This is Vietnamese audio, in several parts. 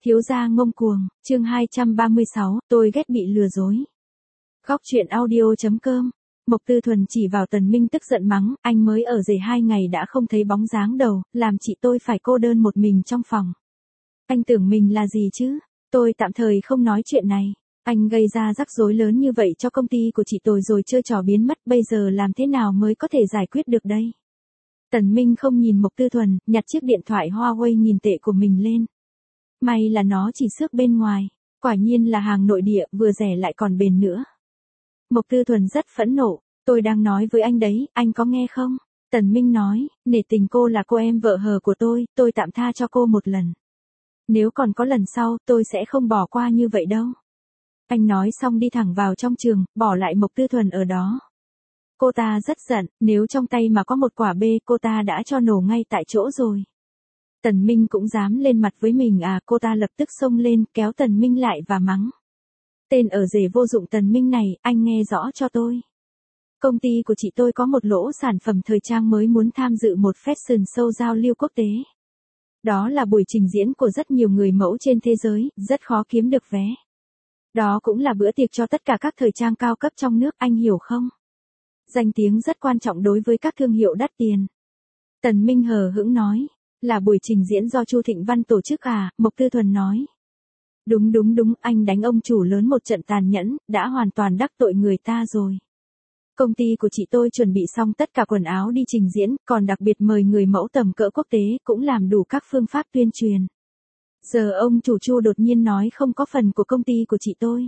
Thiếu gia ngông cuồng, chương 236, tôi ghét bị lừa dối. Góc truyện audio.com. Mộc Tư Thuần chỉ vào Tần Minh tức giận mắng, anh mới ở rể 2 ngày đã không thấy bóng dáng đâu, làm chị tôi phải cô đơn một mình trong phòng. Anh tưởng mình là gì chứ? Tôi tạm thời không nói chuyện này. Anh gây ra rắc rối lớn như vậy cho công ty của chị tôi rồi chơi trò biến mất, bây giờ làm thế nào mới có thể giải quyết được đây? Tần Minh không nhìn Mộc Tư Thuần, nhặt chiếc điện thoại Huawei nghìn tệ của mình lên. May là nó chỉ xước bên ngoài, quả nhiên là hàng nội địa, vừa rẻ lại còn bền nữa. Mộc Tư Thuần rất phẫn nộ, tôi đang nói với anh đấy, anh có nghe không? Tần Minh nói, nể tình cô là cô em vợ hờ của tôi tạm tha cho cô một lần. Nếu còn có lần sau, tôi sẽ không bỏ qua như vậy đâu. Anh nói xong đi thẳng vào trong trường, bỏ lại Mộc Tư Thuần ở đó. Cô ta rất giận, nếu trong tay mà có một quả bê, cô ta đã cho nổ ngay tại chỗ rồi. Tần Minh cũng dám lên mặt với mình à? Cô ta lập tức xông lên, kéo Tần Minh lại và mắng. Tên ở rể vô dụng Tần Minh này, anh nghe rõ cho tôi. Công ty của chị tôi có một lỗ sản phẩm thời trang mới muốn tham dự một fashion show giao lưu quốc tế. Đó là buổi trình diễn của rất nhiều người mẫu trên thế giới, rất khó kiếm được vé. Đó cũng là bữa tiệc cho tất cả các thời trang cao cấp trong nước, anh hiểu không? Danh tiếng rất quan trọng đối với các thương hiệu đắt tiền. Tần Minh hờ hững nói. Là buổi trình diễn do Chu Thịnh Văn tổ chức à? Mộc Tư Thuần nói. Đúng, anh đánh ông chủ lớn một trận tàn nhẫn, đã hoàn toàn đắc tội người ta rồi. Công ty của chị tôi chuẩn bị xong tất cả quần áo đi trình diễn, còn đặc biệt mời người mẫu tầm cỡ quốc tế, cũng làm đủ các phương pháp tuyên truyền. Giờ ông chủ Chu đột nhiên nói không có phần của công ty của chị tôi.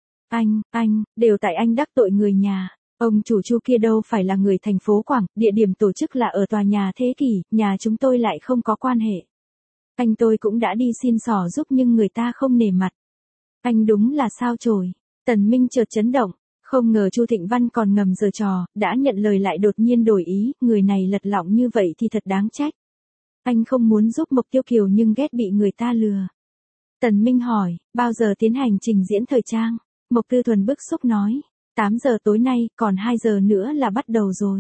Anh, đều tại anh đắc tội người nhà. Ông chủ Chu kia đâu phải là người thành phố Quảng, địa điểm tổ chức là ở tòa nhà Thế Kỷ, nhà chúng tôi lại không có quan hệ. Anh tôi cũng đã đi xin xỏ giúp nhưng người ta không nể mặt. Anh đúng là sao chổi. Tần Minh chợt chấn động, không ngờ Chu Thịnh Văn còn ngầm giở trò, đã nhận lời lại đột nhiên đổi ý, người này lật lọng như vậy thì thật đáng trách. Anh không muốn giúp Mộc Tiêu Kiều nhưng ghét bị người ta lừa. Tần Minh hỏi, bao giờ tiến hành trình diễn thời trang? Mộc Tư Thuần bức xúc nói. 8 giờ tối nay, còn 2 giờ nữa là bắt đầu rồi.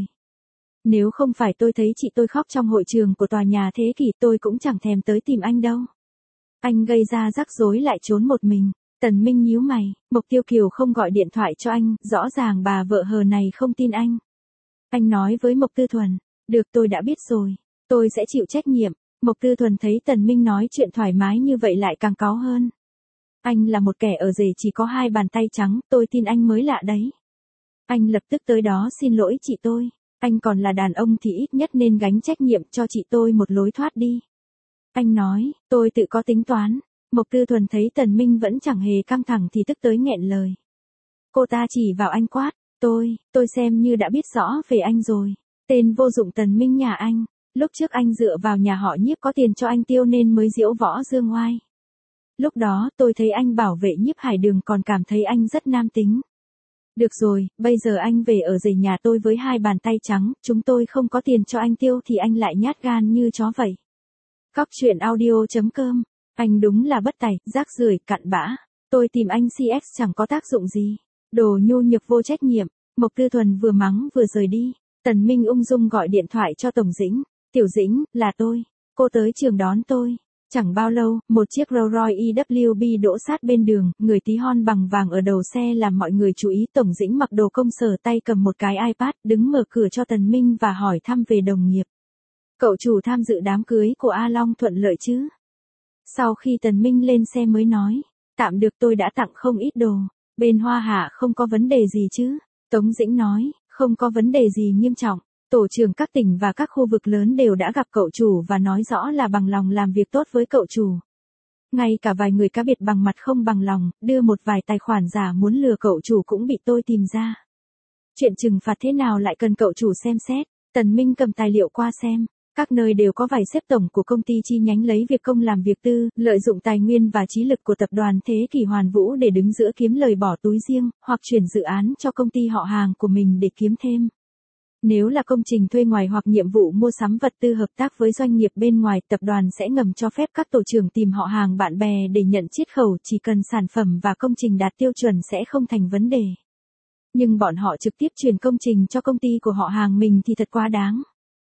Nếu không phải tôi thấy chị tôi khóc trong hội trường của tòa nhà Thế Kỷ, tôi cũng chẳng thèm tới tìm anh đâu. Anh gây ra rắc rối lại trốn một mình. Tần Minh nhíu mày, Mộc Tiêu Kiều không gọi điện thoại cho anh, rõ ràng bà vợ hờ này không tin anh. Anh nói với Mộc Tư Thuần, được tôi đã biết rồi, tôi sẽ chịu trách nhiệm. Mộc Tư Thuần thấy Tần Minh nói chuyện thoải mái như vậy lại càng cáu hơn. Anh là một kẻ ở rể chỉ có 2 bàn tay trắng, tôi tin anh mới lạ đấy. Anh lập tức tới đó xin lỗi chị tôi. Anh còn là đàn ông thì ít nhất nên gánh trách nhiệm cho chị tôi một lối thoát đi. Anh nói, tôi tự có tính toán. Mộc Tư Thuần thấy Tần Minh vẫn chẳng hề căng thẳng thì tức tới nghẹn lời. Cô ta chỉ vào anh quát, tôi xem như đã biết rõ về anh rồi. Tên vô dụng Tần Minh nhà anh, lúc trước anh dựa vào nhà họ Nhiếp có tiền cho anh tiêu nên mới diễu võ dương oai. Lúc đó tôi thấy anh bảo vệ Nhiếp Hải Đường còn cảm thấy anh rất nam tính. Được rồi, bây giờ anh về ở rể nhà tôi với 2 bàn tay trắng, chúng tôi không có tiền cho anh tiêu thì anh lại nhát gan như chó vậy. Góc truyện audio.com. Anh đúng là bất tài, rác rưởi, cặn bã. Tôi tìm anh CX chẳng có tác dụng gì. Đồ nhu nhược vô trách nhiệm. Mộc Tư Thuần vừa mắng vừa rời đi. Tần Minh ung dung gọi điện thoại cho Tổng Dĩnh. Tiểu Dĩnh, là tôi. Cô tới trường đón tôi. Chẳng bao lâu, một chiếc Rolls Royce EWB đỗ sát bên đường, người tí hon bằng vàng ở đầu xe làm mọi người chú ý. Tổng Dĩnh mặc đồ công sở, tay cầm một cái iPad, đứng mở cửa cho Tần Minh và hỏi thăm về đồng nghiệp. Cậu chủ tham dự đám cưới của A Long thuận lợi chứ? Sau khi Tần Minh lên xe mới nói, tạm được, tôi đã tặng không ít đồ. Bên Hoa Hạ không có vấn đề gì chứ? Tống Dĩnh nói, không có vấn đề gì nghiêm trọng. Tổ trưởng các tỉnh và các khu vực lớn đều đã gặp cậu chủ và nói rõ là bằng lòng làm việc tốt với cậu chủ. Ngay cả vài người cá biệt bằng mặt không bằng lòng, đưa một vài tài khoản giả muốn lừa cậu chủ cũng bị tôi tìm ra. Chuyện trừng phạt thế nào lại cần cậu chủ xem xét. Tần Minh cầm tài liệu qua xem. Các nơi đều có vài xếp tổng của công ty chi nhánh lấy việc công làm việc tư, lợi dụng tài nguyên và trí lực của tập đoàn Thế Kỷ Hoàn Vũ để đứng giữa kiếm lời bỏ túi riêng, hoặc chuyển dự án cho công ty họ hàng của mình để kiếm thêm. Nếu là công trình thuê ngoài hoặc nhiệm vụ mua sắm vật tư hợp tác với doanh nghiệp bên ngoài, tập đoàn sẽ ngầm cho phép các tổ trưởng tìm họ hàng bạn bè để nhận chiết khấu, chỉ cần sản phẩm và công trình đạt tiêu chuẩn sẽ không thành vấn đề. Nhưng bọn họ trực tiếp chuyển công trình cho công ty của họ hàng mình thì thật quá đáng.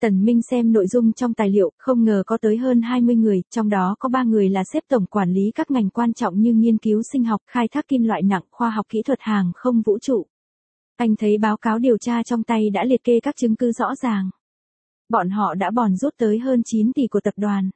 Tần Minh xem nội dung trong tài liệu, không ngờ có tới hơn 20 người, trong đó có 3 người là sếp tổng quản lý các ngành quan trọng như nghiên cứu sinh học, khai thác kim loại nặng, khoa học kỹ thuật hàng không vũ trụ. Anh thấy báo cáo điều tra trong tay đã liệt kê các chứng cứ rõ ràng. Bọn họ đã bòn rút tới hơn 9 tỷ của tập đoàn.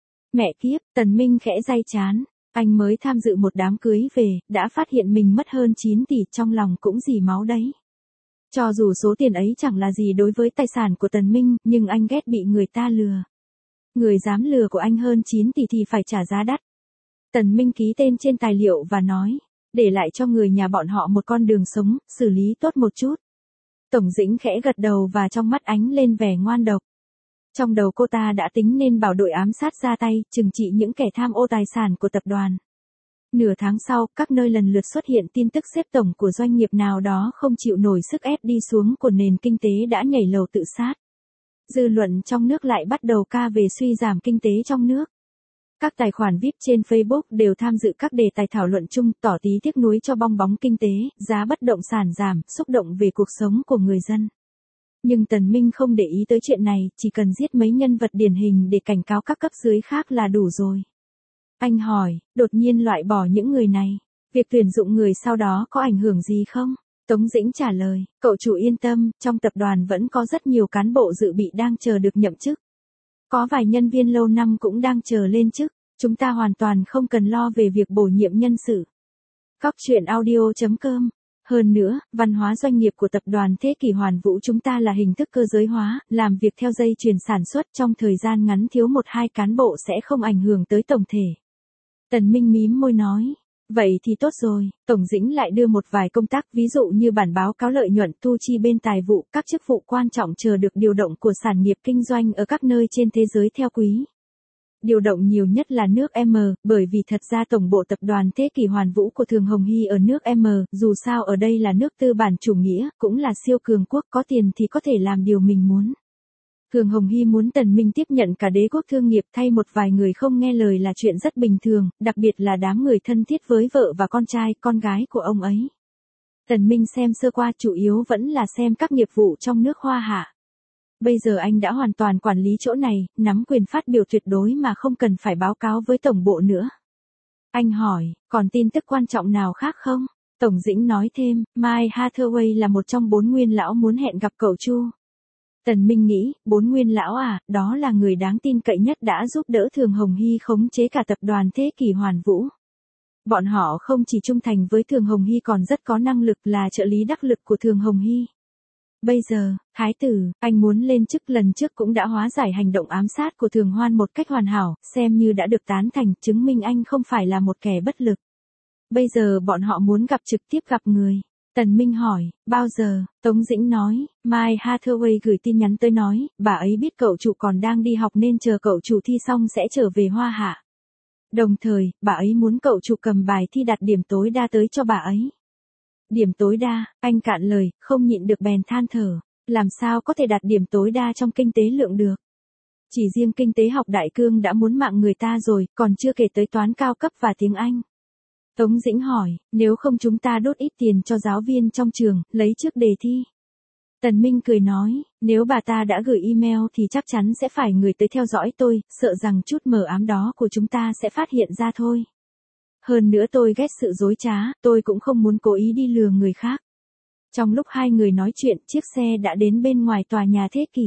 Mẹ kiếp, Tần Minh khẽ day chán. Anh mới tham dự một đám cưới về, đã phát hiện mình mất hơn 9 tỷ, trong lòng cũng dì máu đấy. Cho dù số tiền ấy chẳng là gì đối với tài sản của Tần Minh, nhưng anh ghét bị người ta lừa. Người dám lừa của anh hơn 9 tỷ thì phải trả giá đắt. Tần Minh ký tên trên tài liệu và nói, để lại cho người nhà bọn họ một con đường sống, xử lý tốt một chút. Tổng Dĩnh khẽ gật đầu và trong mắt ánh lên vẻ ngoan độc. Trong đầu cô ta đã tính nên bảo đội ám sát ra tay, trừng trị những kẻ tham ô tài sản của tập đoàn. Nửa tháng sau, các nơi lần lượt xuất hiện tin tức xếp tổng của doanh nghiệp nào đó không chịu nổi sức ép đi xuống của nền kinh tế đã nhảy lầu tự sát. Dư luận trong nước lại bắt đầu ca về suy giảm kinh tế trong nước. Các tài khoản VIP trên Facebook đều tham dự các đề tài thảo luận chung, tỏ tí tiếc nuối cho bong bóng kinh tế, giá bất động sản giảm, xúc động về cuộc sống của người dân. Nhưng Tần Minh không để ý tới chuyện này, chỉ cần giết mấy nhân vật điển hình để cảnh cáo các cấp dưới khác là đủ rồi. Anh hỏi, đột nhiên loại bỏ những người này, việc tuyển dụng người sau đó có ảnh hưởng gì không? Tống Dĩnh trả lời, cậu chủ yên tâm, trong tập đoàn vẫn có rất nhiều cán bộ dự bị đang chờ được nhậm chức. Có vài nhân viên lâu năm cũng đang chờ lên chức, chúng ta hoàn toàn không cần lo về việc bổ nhiệm nhân sự. Góc truyện audio.com. Hơn nữa, văn hóa doanh nghiệp của tập đoàn Thế Kỷ Hoàn Vũ chúng ta là hình thức cơ giới hóa, làm việc theo dây chuyền sản xuất trong thời gian ngắn thiếu 1-2 cán bộ sẽ không ảnh hưởng tới tổng thể. Tần Minh mím môi nói, vậy thì tốt rồi. Tổng Dĩnh lại đưa một vài công tác ví dụ như bản báo cáo lợi nhuận, thu chi bên tài vụ, các chức vụ quan trọng chờ được điều động của sản nghiệp kinh doanh ở các nơi trên thế giới theo quý. Điều động nhiều nhất là nước M, bởi vì thật ra tổng bộ tập đoàn Thế Kỷ Hoàn Vũ của Thường Hồng Hy ở nước M, dù sao ở đây là nước tư bản chủ nghĩa, cũng là siêu cường quốc, có tiền thì có thể làm điều mình muốn. Thường Hồng Hy muốn Tần Minh tiếp nhận cả đế quốc thương nghiệp thay một vài người không nghe lời là chuyện rất bình thường, đặc biệt là đám người thân thiết với vợ và con trai, con gái của ông ấy. Tần Minh xem sơ qua chủ yếu vẫn là xem các nghiệp vụ trong nước Hoa Hạ. Bây giờ anh đã hoàn toàn quản lý chỗ này, nắm quyền phát biểu tuyệt đối mà không cần phải báo cáo với tổng bộ nữa. Anh hỏi, còn tin tức quan trọng nào khác không? Tổng Dĩnh nói thêm, Mike Hathaway là một trong 4 nguyên lão muốn hẹn gặp cậu Chu. Tần Minh nghĩ, 4 nguyên lão à, đó là người đáng tin cậy nhất đã giúp đỡ Thường Hồng Hy khống chế cả tập đoàn Thế Kỷ Hoàn Vũ. Bọn họ không chỉ trung thành với Thường Hồng Hy còn rất có năng lực, là trợ lý đắc lực của Thường Hồng Hy. Bây giờ, Thái tử, anh muốn lên chức, lần trước cũng đã hóa giải hành động ám sát của Thường Hoan một cách hoàn hảo, xem như đã được tán thành, chứng minh anh không phải là một kẻ bất lực. Bây giờ bọn họ muốn gặp trực tiếp gặp người. Tần Minh hỏi, bao giờ? Tống Dĩnh nói, Mike Hathaway gửi tin nhắn tới nói, bà ấy biết cậu chủ còn đang đi học nên chờ cậu chủ thi xong sẽ trở về Hoa Hạ. Đồng thời, bà ấy muốn cậu chủ cầm bài thi đạt điểm tối đa tới cho bà ấy. Điểm tối đa, anh cạn lời, không nhịn được bèn than thở, làm sao có thể đạt điểm tối đa trong kinh tế lượng được. Chỉ riêng kinh tế học đại cương đã muốn mạng người ta rồi, còn chưa kể tới toán cao cấp và tiếng Anh. Tống Dĩnh hỏi, nếu không chúng ta đốt ít tiền cho giáo viên trong trường, lấy trước đề thi. Tần Minh cười nói, nếu bà ta đã gửi email thì chắc chắn sẽ phải người tới theo dõi tôi, sợ rằng chút mờ ám đó của chúng ta sẽ phát hiện ra thôi. Hơn nữa tôi ghét sự dối trá, tôi cũng không muốn cố ý đi lừa người khác. Trong lúc hai người nói chuyện, chiếc xe đã đến bên ngoài tòa nhà Thế Kỷ.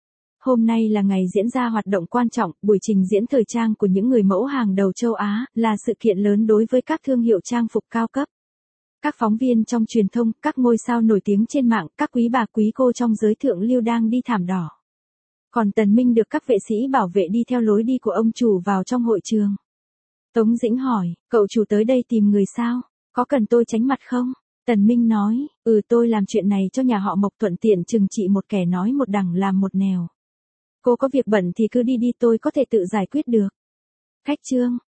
Hôm nay là ngày diễn ra hoạt động quan trọng, buổi trình diễn thời trang của những người mẫu hàng đầu châu Á, là sự kiện lớn đối với các thương hiệu trang phục cao cấp. Các phóng viên trong truyền thông, các ngôi sao nổi tiếng trên mạng, các quý bà quý cô trong giới thượng lưu đang đi thảm đỏ. Còn Tần Minh được các vệ sĩ bảo vệ đi theo lối đi của ông chủ vào trong hội trường. Tống Dĩnh hỏi, cậu chủ tới đây tìm người sao? Có cần tôi tránh mặt không? Tần Minh nói, tôi làm chuyện này cho nhà họ Mộc thuận tiện trừng trị một kẻ nói một đằng làm một nẻo. Cô có việc bận thì cứ đi đi, tôi có thể tự giải quyết được. Khách trương.